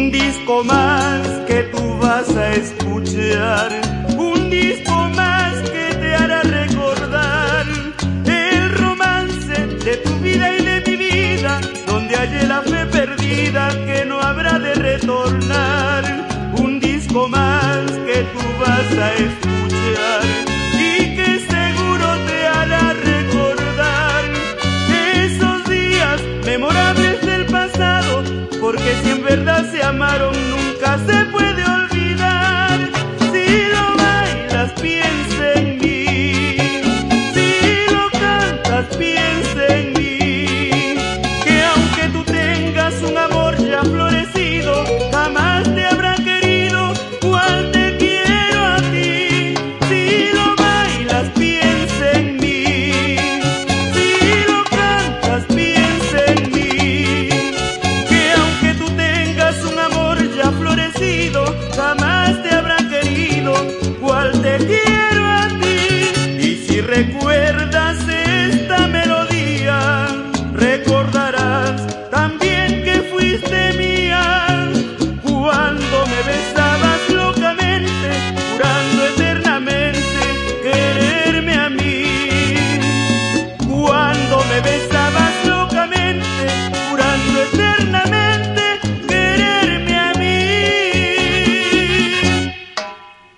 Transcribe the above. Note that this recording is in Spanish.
Un disco más que tú vas a escuchar, un disco más que te hará recordar el romance de tu vida y de mi vida, donde hallé la fe perdida que no habrá de retornar. Un disco más que tú vas a escuchar y que seguro te hará recordar esos días memorables del pasado, porque si en verdad se amaron nunca se puede olvidar. Si lo bailas piensa en mí, si lo cantas piensa en mí, que aunque tú tengas un amor ya florecido, jamás te habrá querido cual te quiero a ti. Si lo bailas piensa en mí, si lo cantas piensa en mí, que aunque tú tengas un amor ya florecido, jamás te habrá querido cual te quiero a ti. Y si recuerdas